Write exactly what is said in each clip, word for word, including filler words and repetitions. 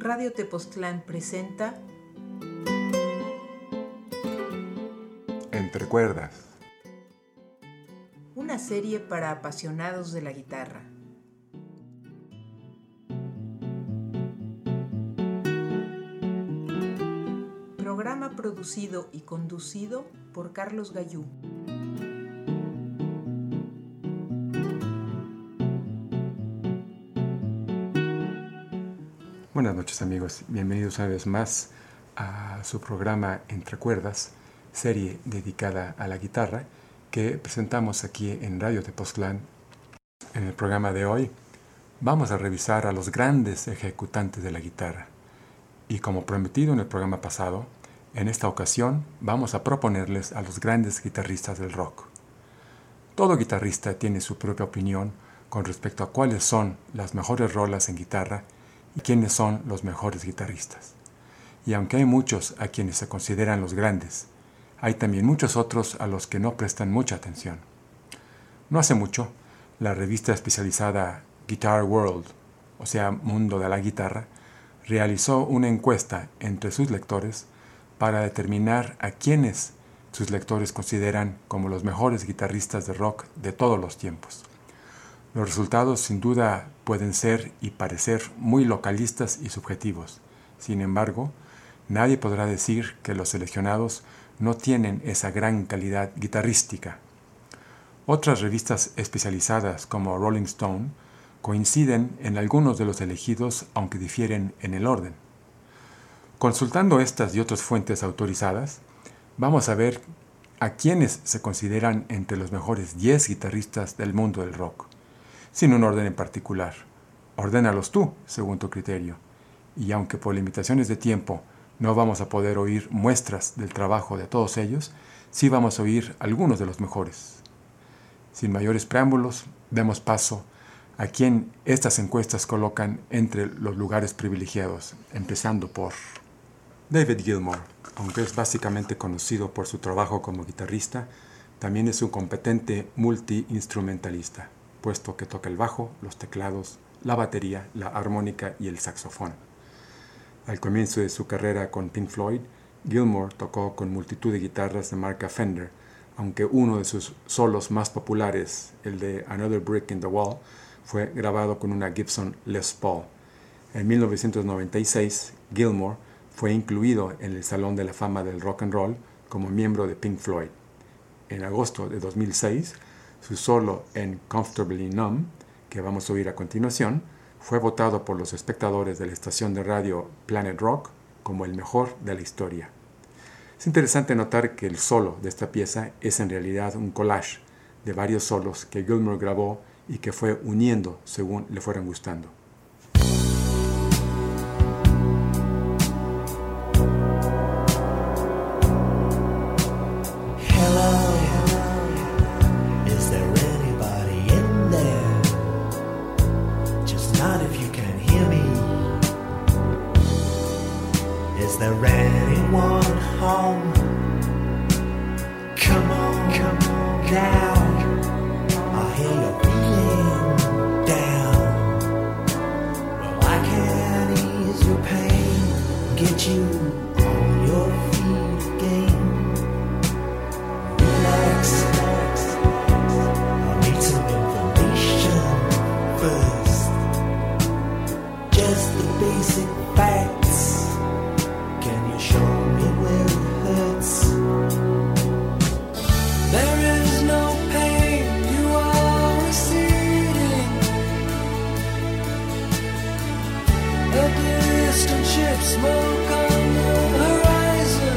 Radio Tepoztlán presenta Entre Cuerdas, una serie para apasionados de la guitarra. Programa producido y conducido por Carlos Gallú. Buenas noches amigos, bienvenidos una vez más a su programa Entre Cuerdas, serie dedicada a la guitarra que presentamos aquí en Radio Tepoztlán. En el programa de hoy vamos a revisar a los grandes ejecutantes de la guitarra y, como prometido en el programa pasado, en esta ocasión vamos a proponerles a los grandes guitarristas del rock. Todo guitarrista tiene su propia opinión con respecto a cuáles son las mejores rolas en guitarra y quiénes son los mejores guitarristas. Y aunque hay muchos a quienes se consideran los grandes, hay también muchos otros a los que no prestan mucha atención. No hace mucho, la revista especializada Guitar World, o sea, Mundo de la Guitarra, realizó una encuesta entre sus lectores para determinar a quiénes sus lectores consideran como los mejores guitarristas de rock de todos los tiempos. Los resultados sin duda pueden ser y parecer muy localistas y subjetivos. Sin embargo, nadie podrá decir que los seleccionados no tienen esa gran calidad guitarrística. Otras revistas especializadas como Rolling Stone coinciden en algunos de los elegidos, aunque difieren en el orden. Consultando estas y otras fuentes autorizadas, vamos a ver a quienes se consideran entre los mejores diez guitarristas del mundo del rock. Sin un orden en particular. Ordénalos tú, según tu criterio. Y aunque por limitaciones de tiempo no vamos a poder oír muestras del trabajo de todos ellos, sí vamos a oír algunos de los mejores. Sin mayores preámbulos, demos paso a quien estas encuestas colocan entre los lugares privilegiados, empezando por David Gilmour. Aunque es básicamente conocido por su trabajo como guitarrista, también es un competente multi-instrumentalista, puesto que toca el bajo, los teclados, la batería, la armónica y el saxofón. Al comienzo de su carrera con Pink Floyd, Gilmour tocó con multitud de guitarras de marca Fender, aunque uno de sus solos más populares, el de Another Brick in the Wall, fue grabado con una Gibson Les Paul. En mil novecientos noventa y seis, Gilmour fue incluido en el Salón de la Fama del Rock and Roll como miembro de Pink Floyd. En agosto de dos mil seis, su solo en Comfortably Numb, que vamos a oír a continuación, fue votado por los espectadores de la estación de radio Planet Rock como el mejor de la historia. Es interesante notar que el solo de esta pieza es en realidad un collage de varios solos que Gilmour grabó y que fue uniendo según le fueran gustando. Smoke on the horizon.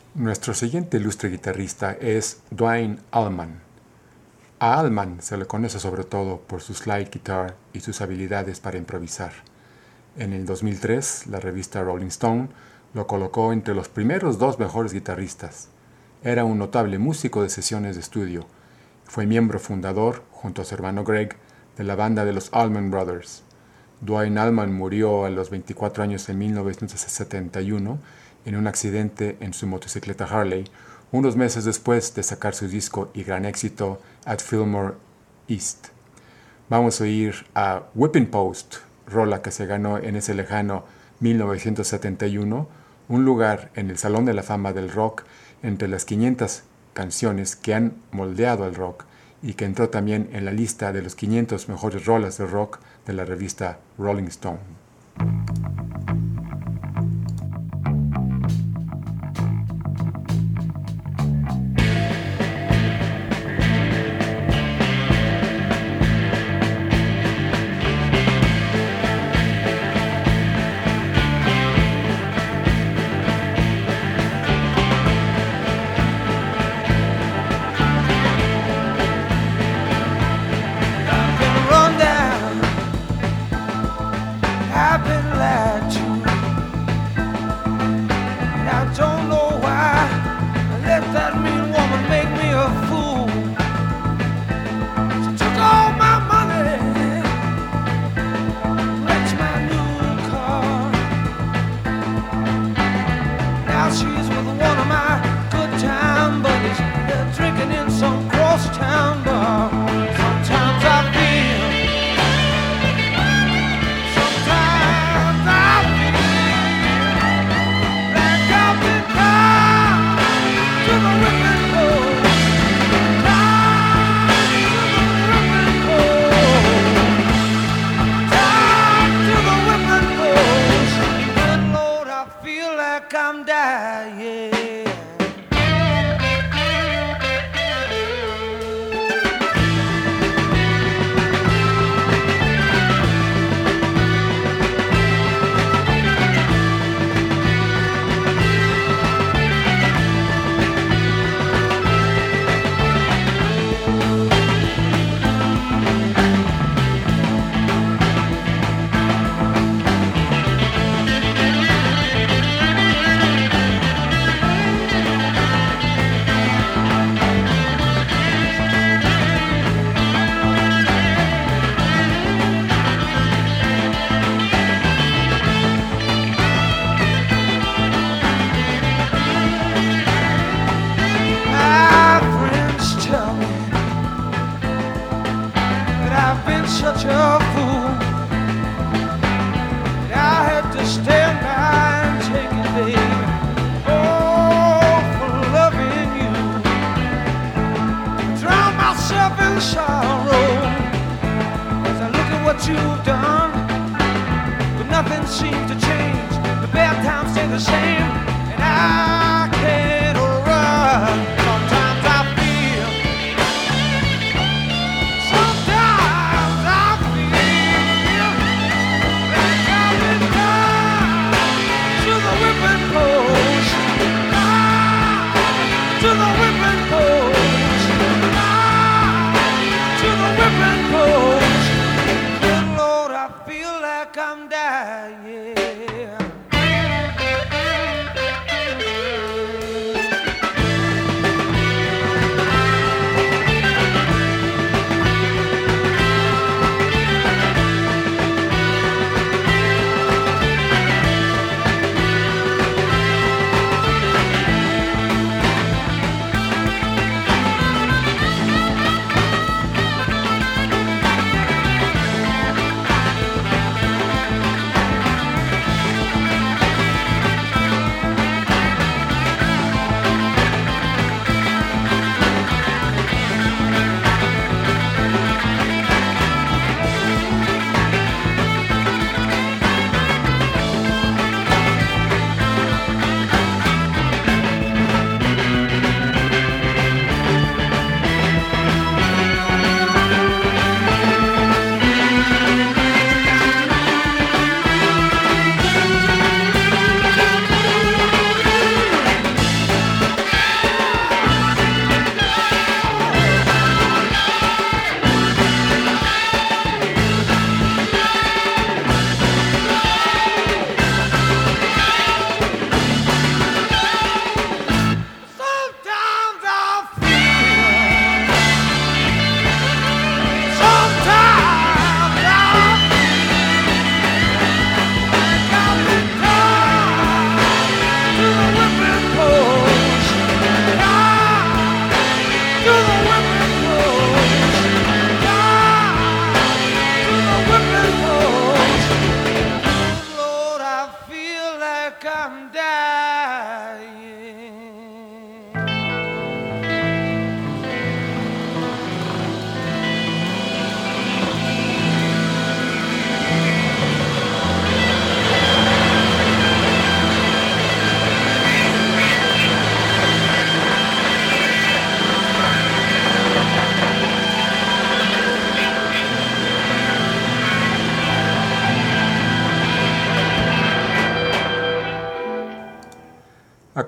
Nuestro siguiente ilustre guitarrista es Duane Allman. A Allman se le conoce sobre todo por su slide guitar y sus habilidades para improvisar. En el dos mil tres, la revista Rolling Stone lo colocó entre los primeros dos mejores guitarristas. Era un notable músico de sesiones de estudio. Fue miembro fundador, junto a su hermano Greg, de la banda de los Allman Brothers. Duane Allman murió a los veinticuatro años en mil novecientos setenta y uno en un accidente en su motocicleta Harley, unos meses después de sacar su disco y gran éxito At Fillmore East. Vamos a oír a Whipping Post, rola que se ganó en ese lejano mil novecientos setenta y uno, un lugar en el Salón de la Fama del Rock entre las quinientas canciones que han moldeado el rock y que entró también en la lista de los quinientas mejores rolas de rock de la revista Rolling Stone.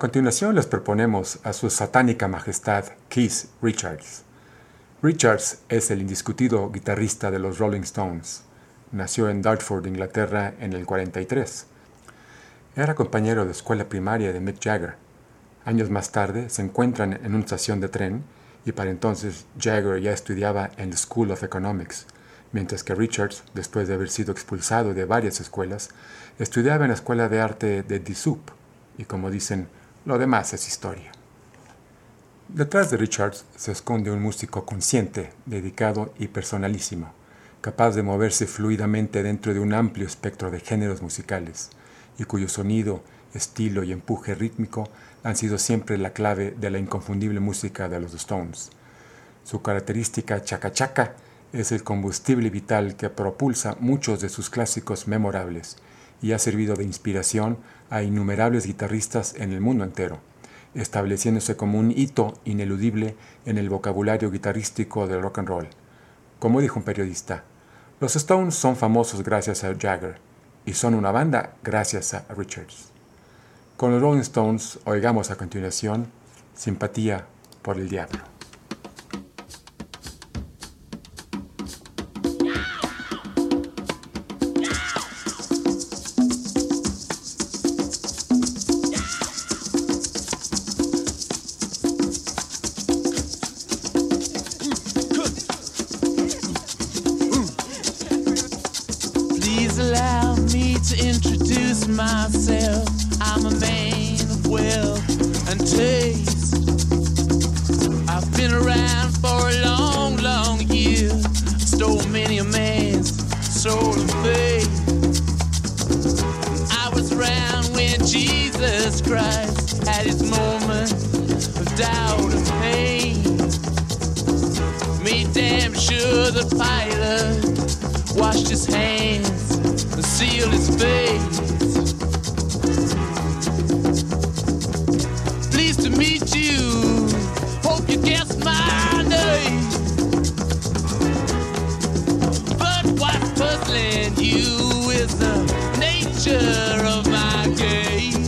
continuación les proponemos a su satánica majestad Keith Richards. Richards es el indiscutido guitarrista de los Rolling Stones. Nació en Dartford, Inglaterra, en el cuarenta y tres. Era compañero de escuela primaria de Mick Jagger. Años más tarde se encuentran en una estación de tren y para entonces Jagger ya estudiaba en la School of Economics, mientras que Richards, después de haber sido expulsado de varias escuelas, estudiaba en la Escuela de Arte de D S U P, y como dicen, lo demás es historia. Detrás de Richards se esconde un músico consciente, dedicado y personalísimo, capaz de moverse fluidamente dentro de un amplio espectro de géneros musicales, y cuyo sonido, estilo y empuje rítmico han sido siempre la clave de la inconfundible música de los Stones. Su característica chaca-chaca es el combustible vital que propulsa muchos de sus clásicos memorables y ha servido de inspiración a innumerables guitarristas en el mundo entero, estableciéndose como un hito ineludible en el vocabulario guitarrístico del rock and roll. Como dijo un periodista, los Stones son famosos gracias a Jagger y son una banda gracias a Richards. Con los Rolling Stones oigamos a continuación Simpatía por el Diablo. Please allow me to introduce myself. I'm a man of wealth and taste. I've been around for a long, long year. Stole many a man's soul and faith. I was around when Jesus Christ had his moment of doubt and pain. Made damn sure the Pilate washed his hands and sealed his face. Pleased to meet you, hope you guessed my name. But what's puzzling you is the nature of my game.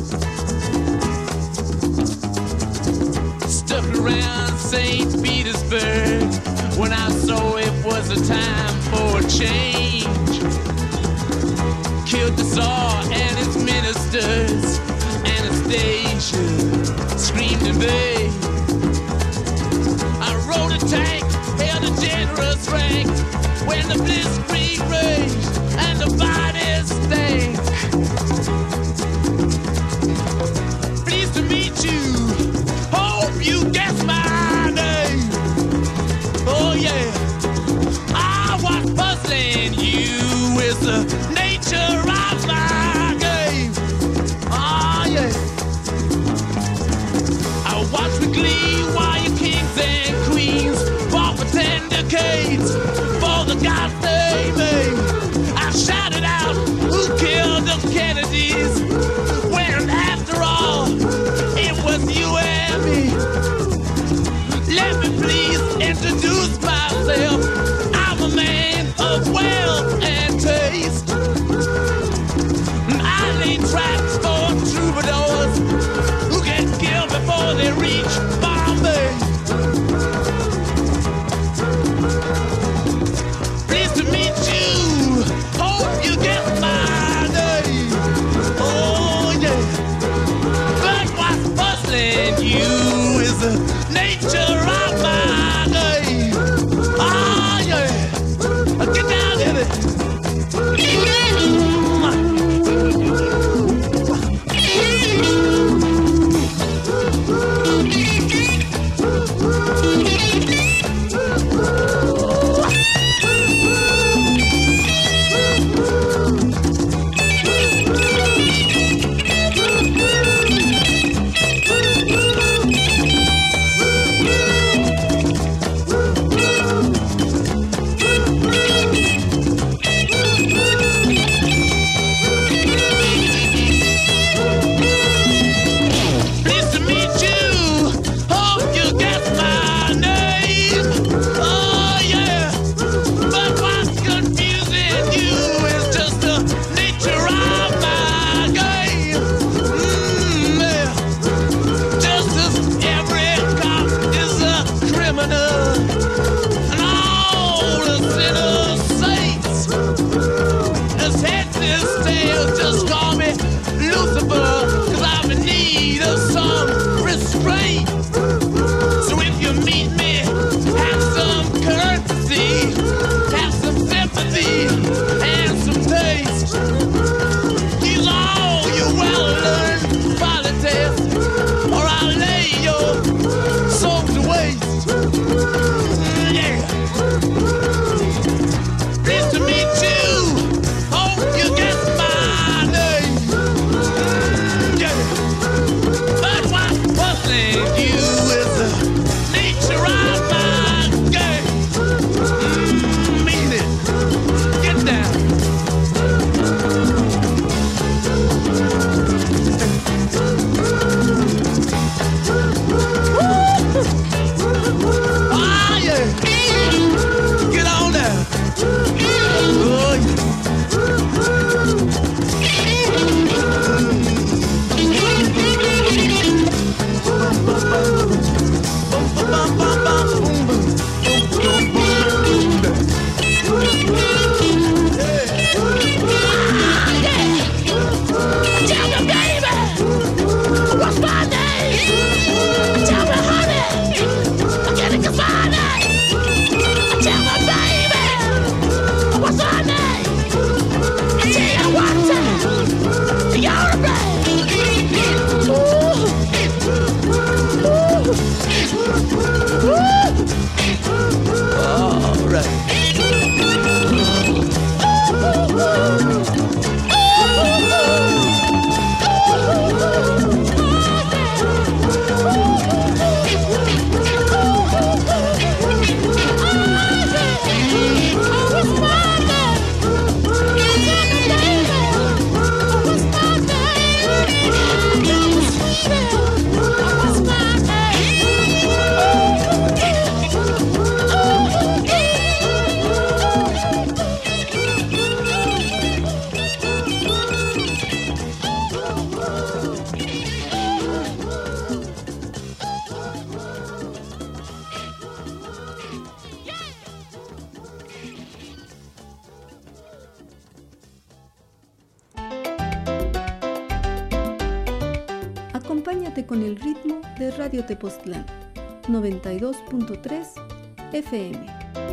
Stuck around Saint Petersburg when I saw it was a time for a change. Killed the Tsar and his ministers. Anastasia screamed in vain. I rode a tank, held a generous rank when the blitzkrieg raged and the bodies stank. Pleased to meet you, hope you guess my name. Oh yeah, I was puzzling you is the nature of my game. Oh yeah, I watch with glee while you kings and queens fought for ten decades for the gods they made. I shouted out, who killed the Kennedys? When after all, it was you and me. Let me please introduce myself. I'm a man of wealth and taste. I lay traps for troubadours who get killed before they reach Bombay. Pleased to meet you, hope you get my name. Oh yeah, but what's puzzling you is the nature of my game. Oh yeah, get down in it. con el ritmo de Radio Tepoztlán, noventa y dos punto tres F M.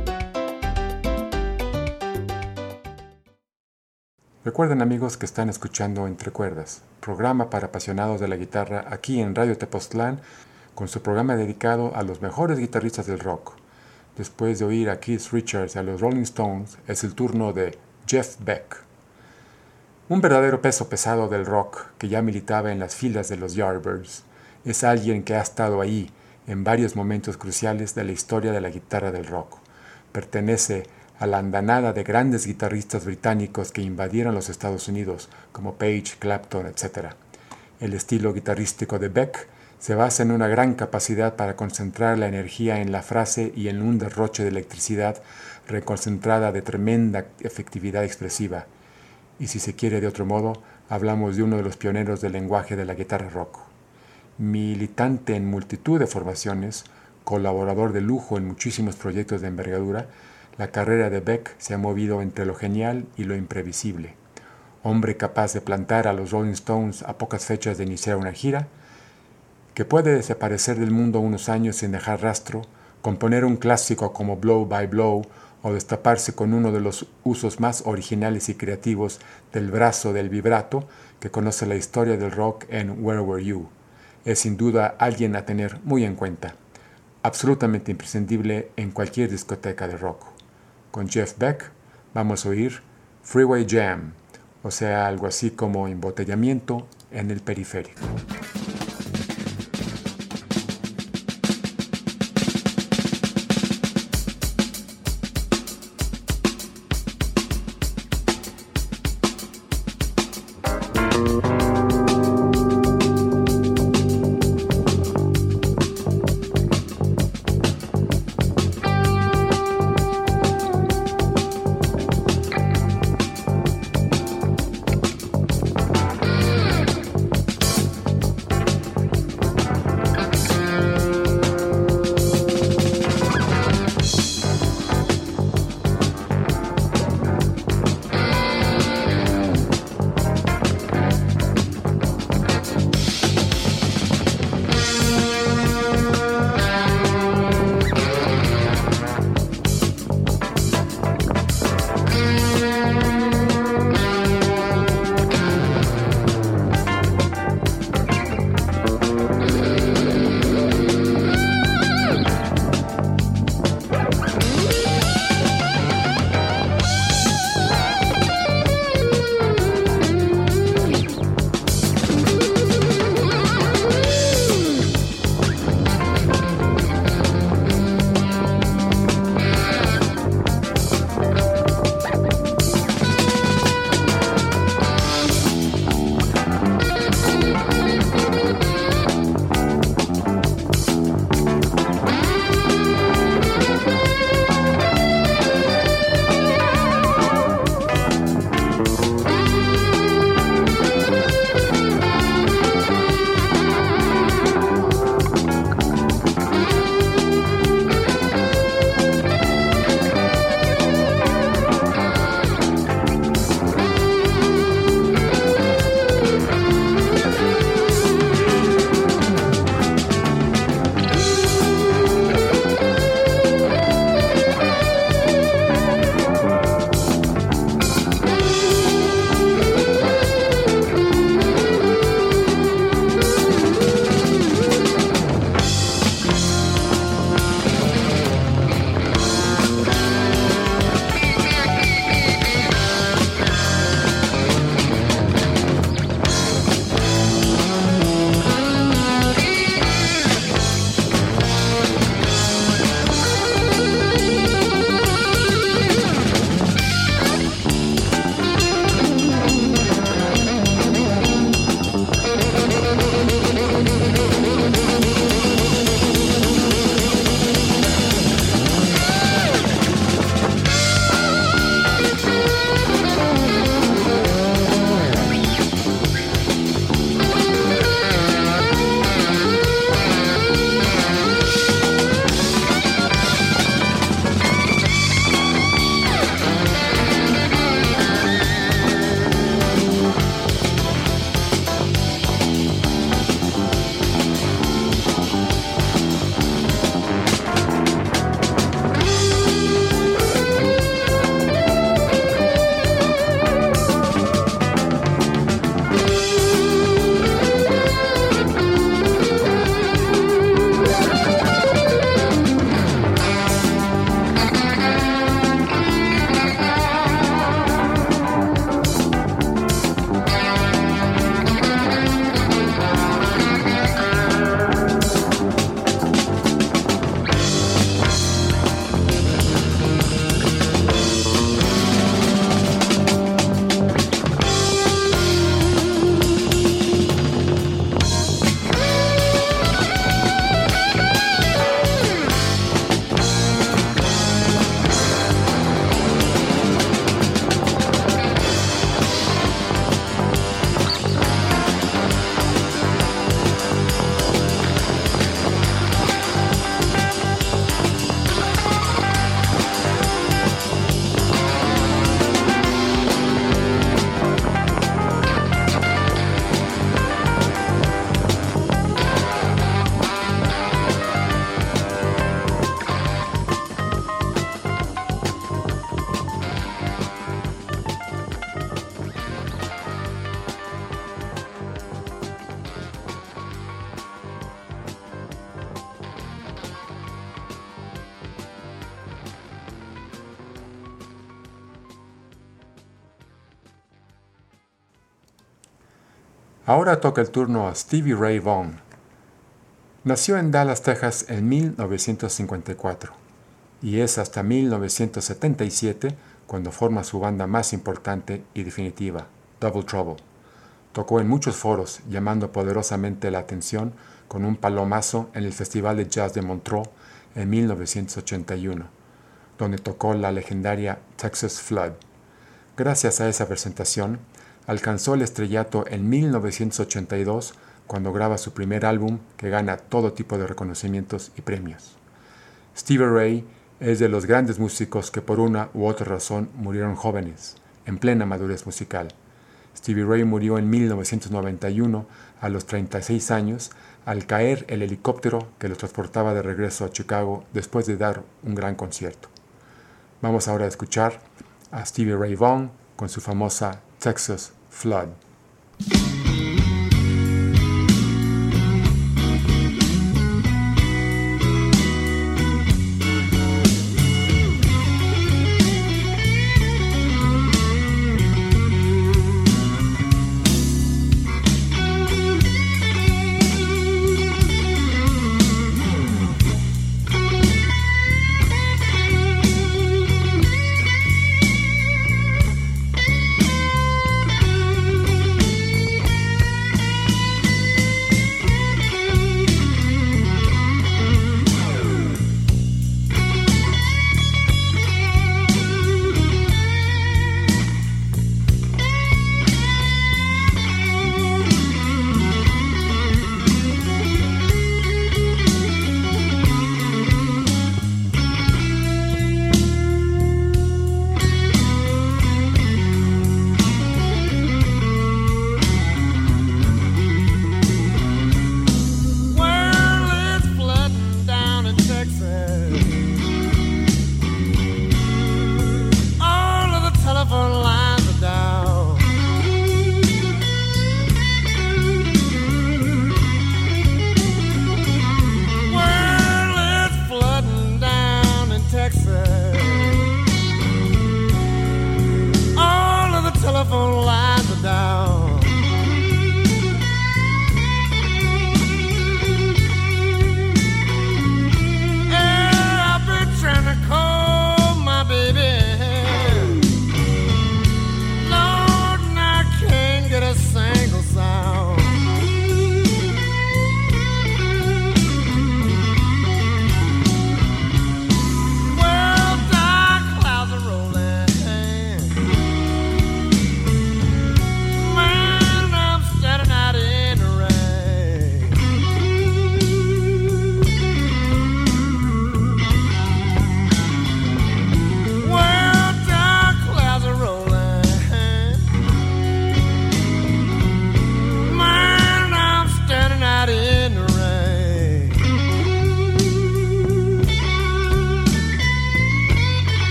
Recuerden, amigos, que están escuchando Entre Cuerdas, programa para apasionados de la guitarra aquí en Radio Tepoztlán, con su programa dedicado a los mejores guitarristas del rock. Después de oír a Keith Richards y a los Rolling Stones, es el turno de Jeff Beck. Un verdadero peso pesado del rock que ya militaba en las filas de los Yardbirds. Es alguien que ha estado ahí en varios momentos cruciales de la historia de la guitarra del rock. Pertenece a la andanada de grandes guitarristas británicos que invadieron los Estados Unidos, como Page, Clapton, etcétera. El estilo guitarrístico de Beck se basa en una gran capacidad para concentrar la energía en la frase y en un derroche de electricidad reconcentrada de tremenda efectividad expresiva. Y si se quiere de otro modo, hablamos de uno de los pioneros del lenguaje de la guitarra rock. Militante en multitud de formaciones, colaborador de lujo en muchísimos proyectos de envergadura, la carrera de Beck se ha movido entre lo genial y lo imprevisible. Hombre capaz de plantar a los Rolling Stones a pocas fechas de iniciar una gira, que puede desaparecer del mundo unos años sin dejar rastro, componer un clásico como Blow by Blow o destaparse con uno de los usos más originales y creativos del brazo del vibrato que conoce la historia del rock en Where Were You. Es sin duda alguien a tener muy en cuenta, absolutamente imprescindible en cualquier discoteca de rock. Con Jeff Beck vamos a oír Freeway Jam, o sea, algo así como embotellamiento en el periférico. Ahora toca el turno a Stevie Ray Vaughan. Nació en Dallas, Texas en mil novecientos cincuenta y cuatro y es hasta mil novecientos setenta y siete cuando forma su banda más importante y definitiva, Double Trouble. Tocó en muchos foros, llamando poderosamente la atención con un palomazo en el Festival de Jazz de Montreux en mil novecientos ochenta y uno, donde tocó la legendaria Texas Flood. Gracias a esa presentación, alcanzó el estrellato en mil novecientos ochenta y dos cuando graba su primer álbum que gana todo tipo de reconocimientos y premios. Stevie Ray es de los grandes músicos que por una u otra razón murieron jóvenes, en plena madurez musical. Stevie Ray murió en mil novecientos noventa y uno a los treinta y seis años al caer el helicóptero que lo transportaba de regreso a Chicago después de dar un gran concierto. Vamos ahora a escuchar a Stevie Ray Vaughan con su famosa Texas Flood.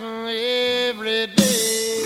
every day.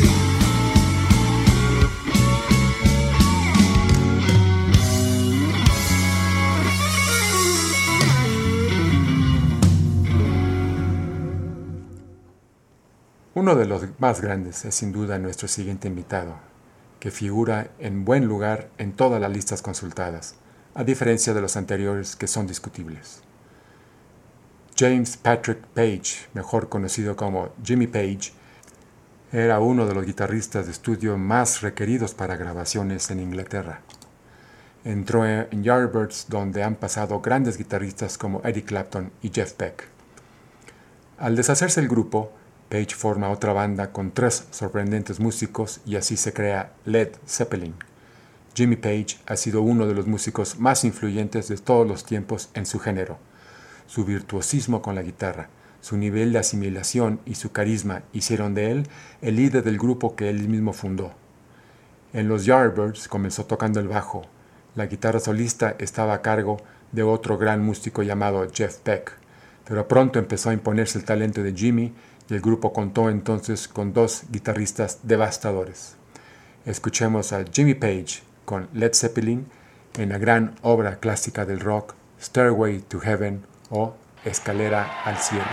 Uno de los más grandes es sin duda nuestro siguiente invitado, que figura en buen lugar en todas las listas consultadas, a diferencia de los anteriores que son discutibles. James Patrick Page, mejor conocido como Jimmy Page, era uno de los guitarristas de estudio más requeridos para grabaciones en Inglaterra. Entró en Yardbirds, donde han pasado grandes guitarristas como Eric Clapton y Jeff Beck. Al deshacerse el grupo, Page forma otra banda con tres sorprendentes músicos y así se crea Led Zeppelin. Jimmy Page ha sido uno de los músicos más influyentes de todos los tiempos en su género. Su virtuosismo con la guitarra, su nivel de asimilación y su carisma hicieron de él el líder del grupo que él mismo fundó. En los Yardbirds comenzó tocando el bajo. La guitarra solista estaba a cargo de otro gran músico llamado Jeff Beck, pero pronto empezó a imponerse el talento de Jimmy y el grupo contó entonces con dos guitarristas devastadores. Escuchemos a Jimmy Page con Led Zeppelin en la gran obra clásica del rock, Stairway to Heaven o Escalera al Cielo.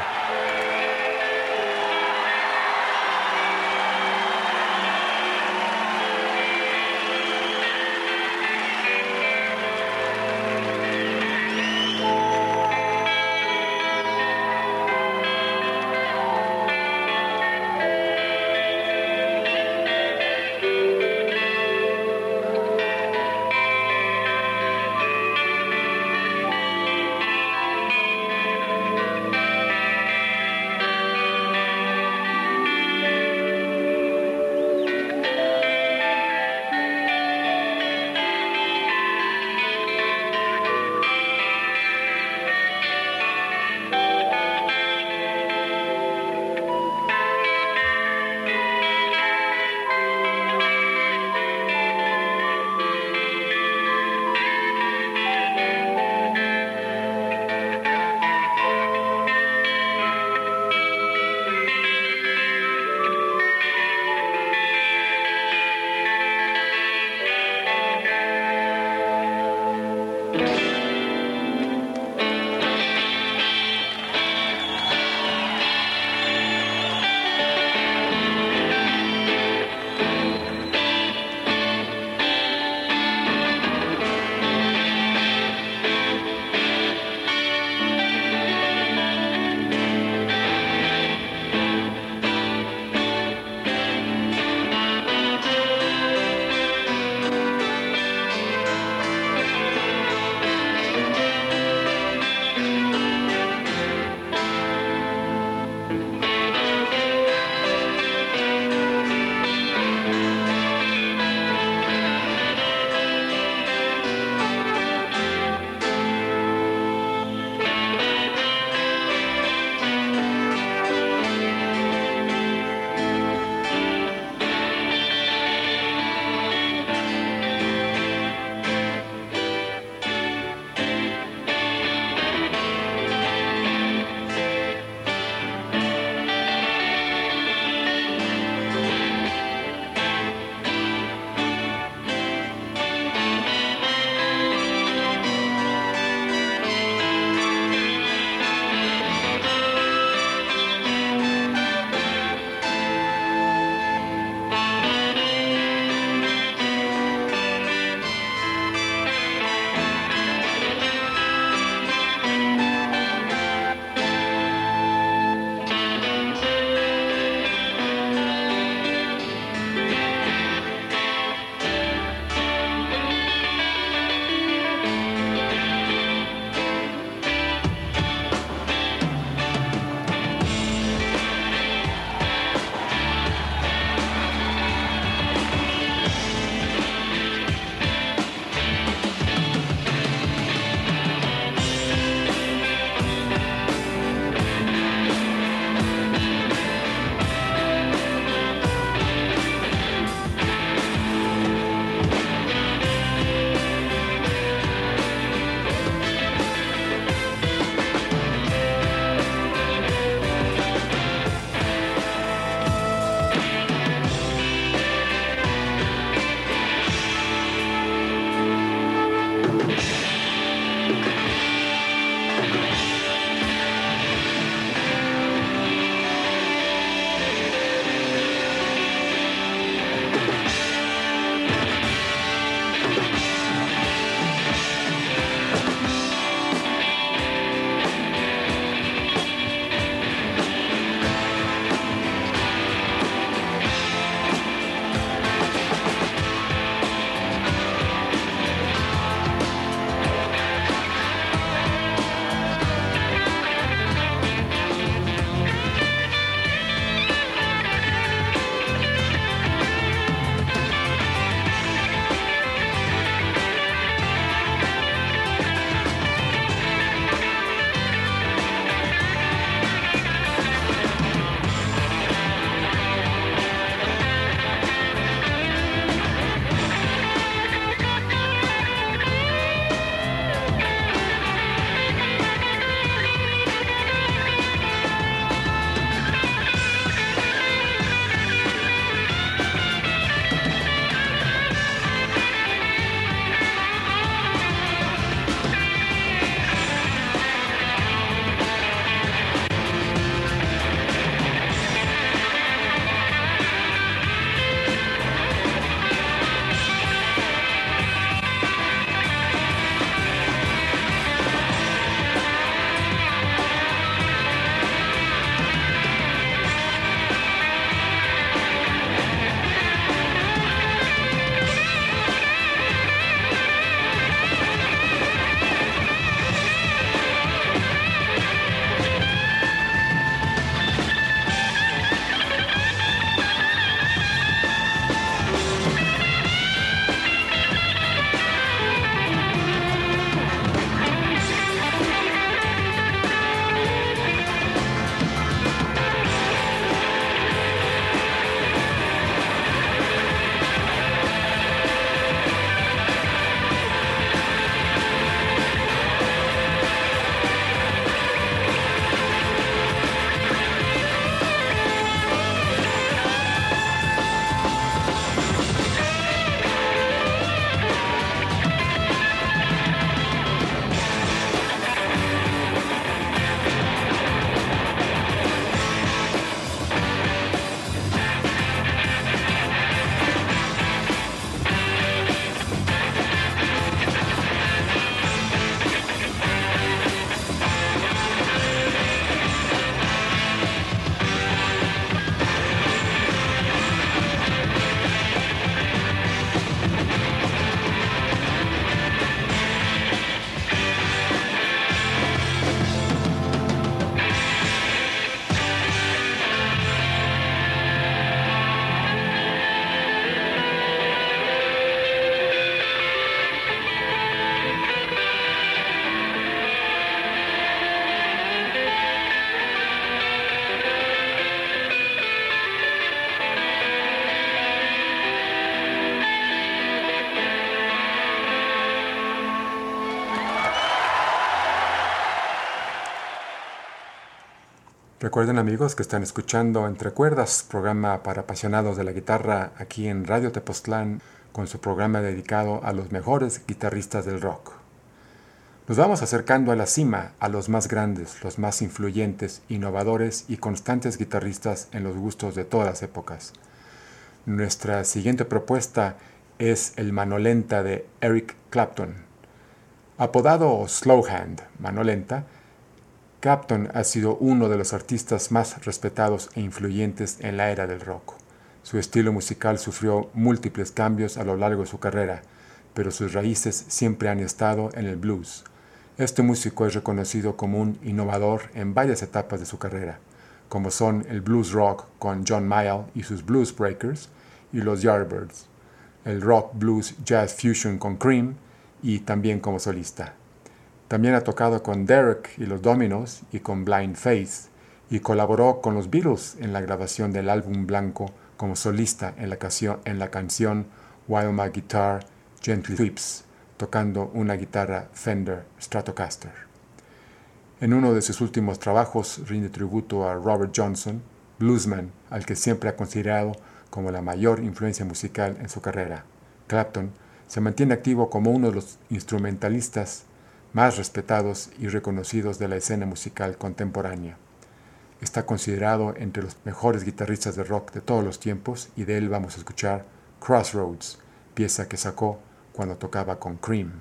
Recuerden amigos que están escuchando Entre Cuerdas, programa para apasionados de la guitarra aquí en Radio Tepoztlán, con su programa dedicado a los mejores guitarristas del rock. Nos vamos acercando a la cima, a los más grandes, los más influyentes, innovadores y constantes guitarristas en los gustos de todas las épocas. Nuestra siguiente propuesta es el mano lenta de Eric Clapton. Apodado Slow Hand, mano lenta, Clapton ha sido uno de los artistas más respetados e influyentes en la era del rock. Su estilo musical sufrió múltiples cambios a lo largo de su carrera, pero sus raíces siempre han estado en el blues. Este músico es reconocido como un innovador en varias etapas de su carrera, como son el blues rock con John Mayall y sus Blues Breakers y los Yardbirds, el rock blues jazz fusion con Cream y también como solista. También ha tocado con Derek y los Dominos y con Blind Faith, y colaboró con los Beatles en la grabación del álbum blanco como solista en la, canción, en la canción While My Guitar Gently Weeps, tocando una guitarra Fender Stratocaster. En uno de sus últimos trabajos rinde tributo a Robert Johnson, bluesman, al que siempre ha considerado como la mayor influencia musical en su carrera. Clapton se mantiene activo como uno de los instrumentalistas más respetados y reconocidos de la escena musical contemporánea. Está considerado entre los mejores guitarristas de rock de todos los tiempos y de él vamos a escuchar Crossroads, pieza que sacó cuando tocaba con Cream.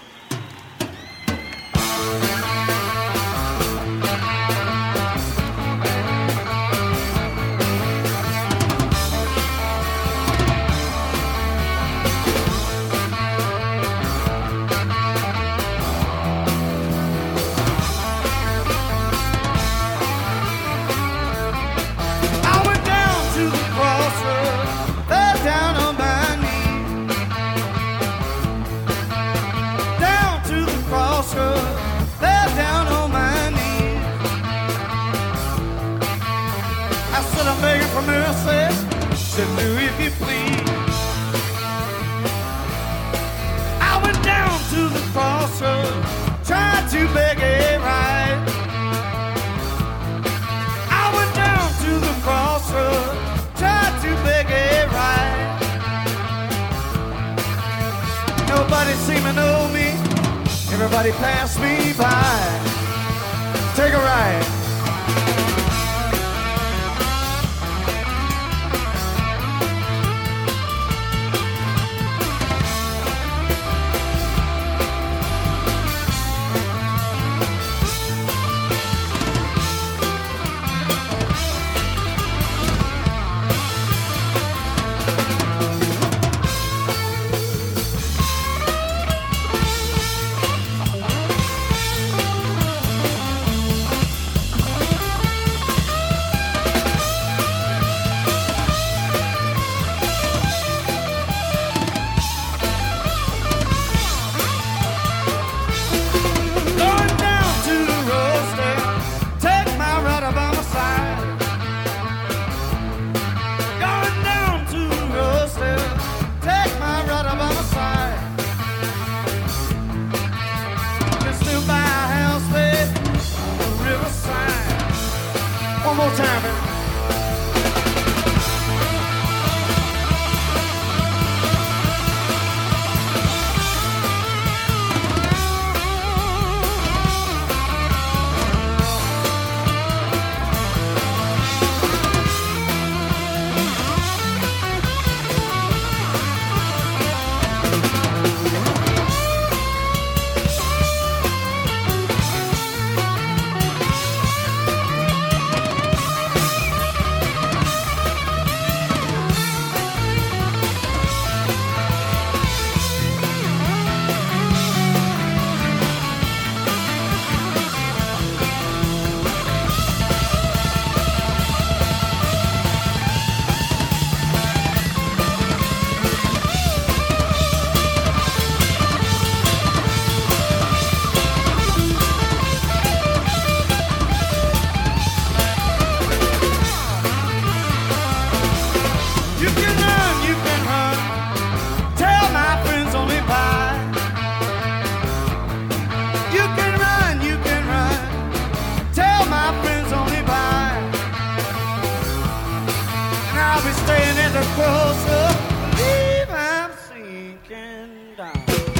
Everybody pass me by. Take a ride. I'll be staying in the closer. Believe I'm sinking down.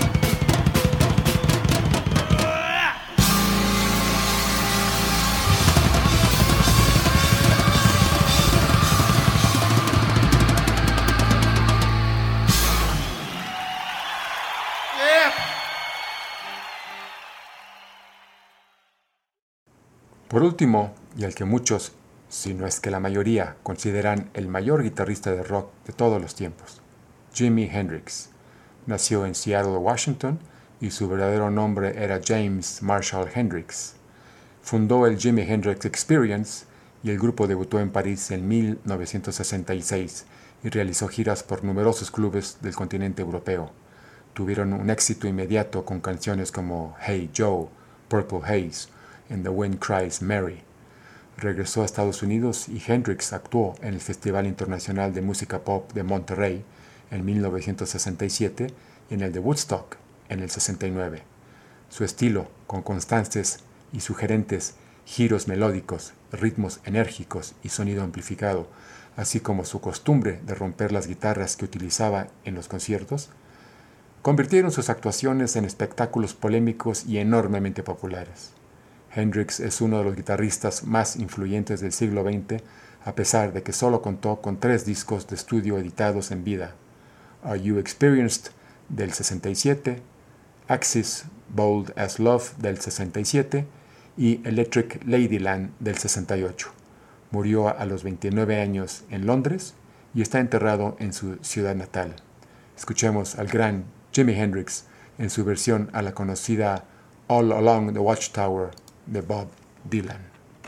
Por último, y al que muchos, si no es que la mayoría, consideran el mayor guitarrista de rock de todos los tiempos, Jimi Hendrix. Nació en Seattle, Washington, y su verdadero nombre era James Marshall Hendrix. Fundó el Jimi Hendrix Experience y el grupo debutó en París en mil novecientos sesenta y seis y realizó giras por numerosos clubes del continente europeo. Tuvieron un éxito inmediato con canciones como Hey Joe, Purple Haze, and The Wind Cries Mary. Regresó a Estados Unidos y Hendrix actuó en el Festival Internacional de Música Pop de Monterrey en mil novecientos sesenta y siete y en el de Woodstock en el sesenta y nueve. Su estilo, con constantes y sugerentes giros melódicos, ritmos enérgicos y sonido amplificado, así como su costumbre de romper las guitarras que utilizaba en los conciertos, convirtieron sus actuaciones en espectáculos polémicos y enormemente populares. Hendrix es uno de los guitarristas más influyentes del siglo veinte, a pesar de que solo contó con tres discos de estudio editados en vida: Are You Experienced del sesenta y siete, Axis Bold as Love del sesenta y siete y Electric Ladyland del sesenta y ocho. Murió a los veintinueve años en Londres y está enterrado en su ciudad natal. Escuchemos al gran Jimi Hendrix en su versión a la conocida All Along the Watchtower de Bob Dylan.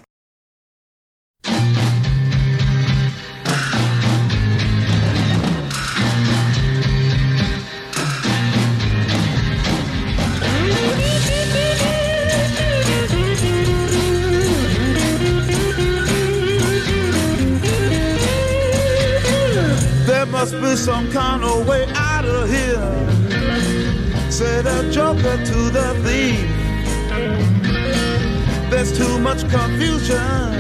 There must be some kind of way out of here, said a joker to the thief. There's too much confusion,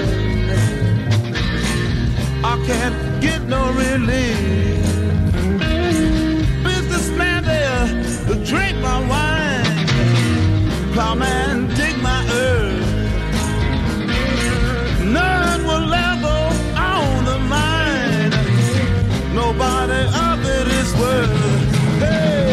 I can't get no relief. Businessman there, drink my wine. Plowman, dig my earth. None will level on the mine. Nobody of it is worth. Hey.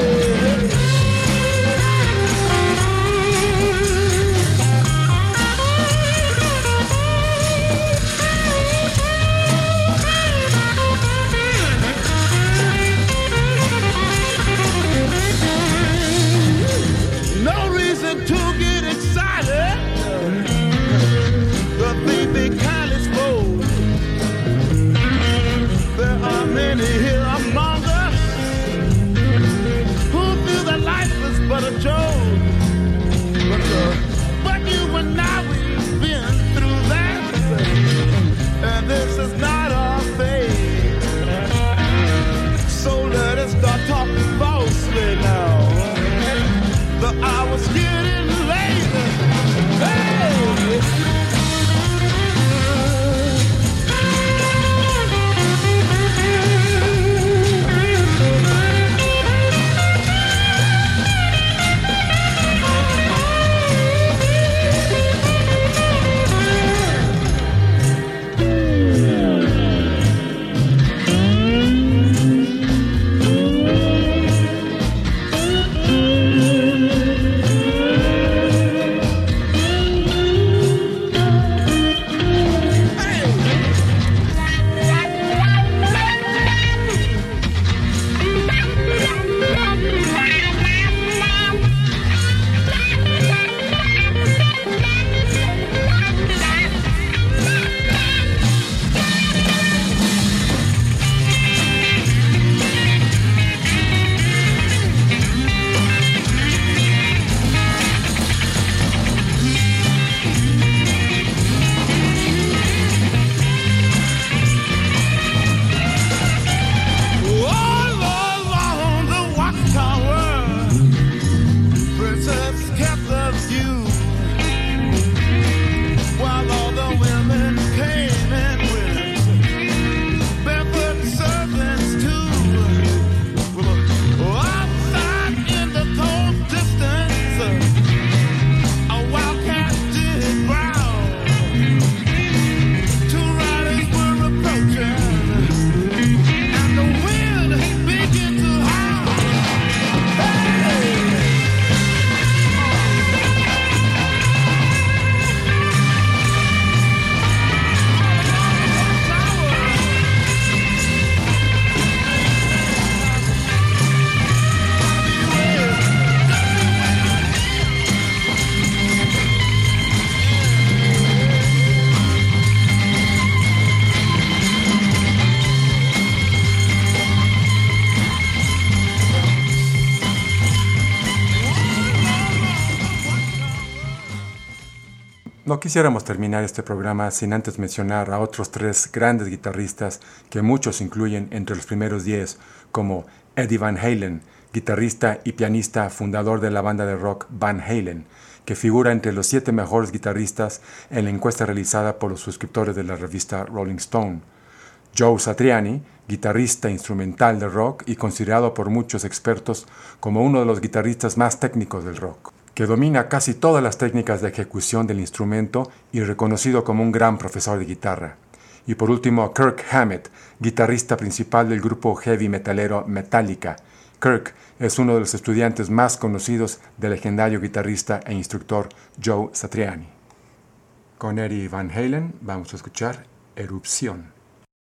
No quisiéramos terminar este programa sin antes mencionar a otros tres grandes guitarristas que muchos incluyen entre los primeros diez, como Eddie Van Halen, guitarrista y pianista fundador de la banda de rock Van Halen, que figura entre los siete mejores guitarristas en la encuesta realizada por los suscriptores de la revista Rolling Stone. Joe Satriani, guitarrista instrumental de rock y considerado por muchos expertos como uno de los guitarristas más técnicos del rock, que domina casi todas las técnicas de ejecución del instrumento y reconocido como un gran profesor de guitarra. Y por último, Kirk Hammett, guitarrista principal del grupo heavy metalero Metallica. Kirk es uno de los estudiantes más conocidos del legendario guitarrista e instructor Joe Satriani. Con Eddie Van Halen vamos a escuchar Erupción.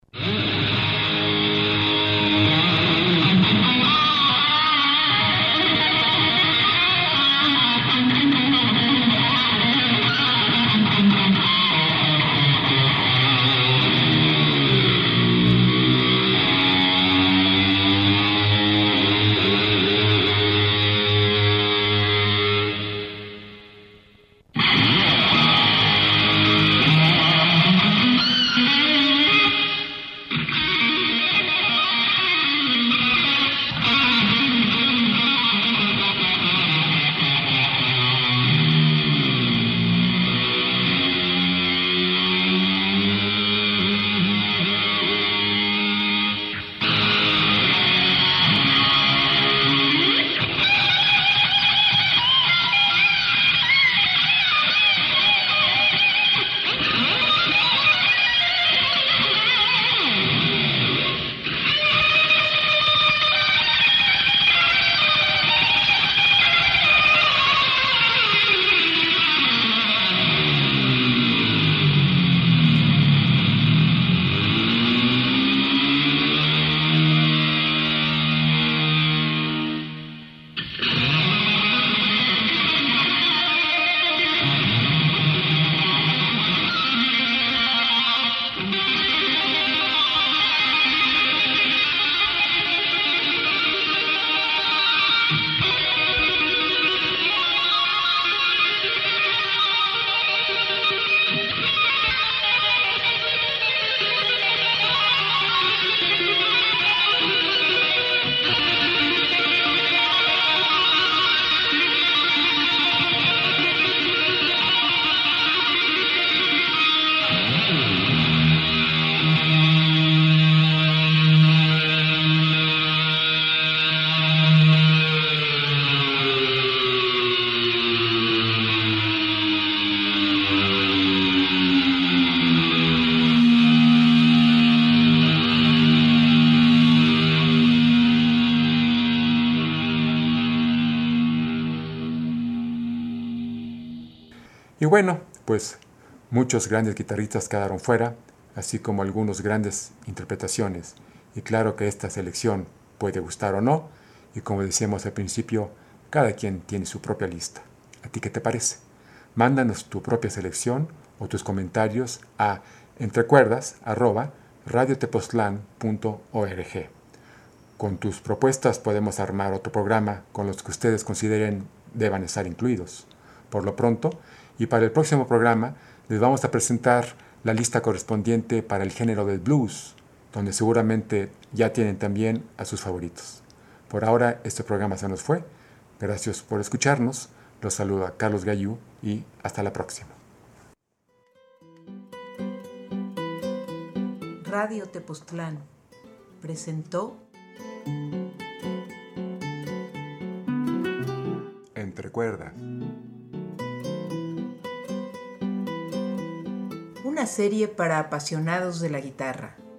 Y bueno, pues muchos grandes guitarristas quedaron fuera, así como algunas grandes interpretaciones. Y claro que esta selección puede gustar o no, y como decíamos al principio, cada quien tiene su propia lista. ¿A ti qué te parece? Mándanos tu propia selección o tus comentarios a entrecuerdas arroba radiotepoztlán punto org. Con tus propuestas podemos armar otro programa con los que ustedes consideren deban estar incluidos. Por lo pronto, y para el próximo programa, les vamos a presentar la lista correspondiente para el género del blues, donde seguramente ya tienen también a sus favoritos. Por ahora, este programa se nos fue. Gracias por escucharnos. Los saluda Carlos Gallú y hasta la próxima. Radio Tepoztlán presentó Entre Cuerdas, una serie para apasionados de la guitarra.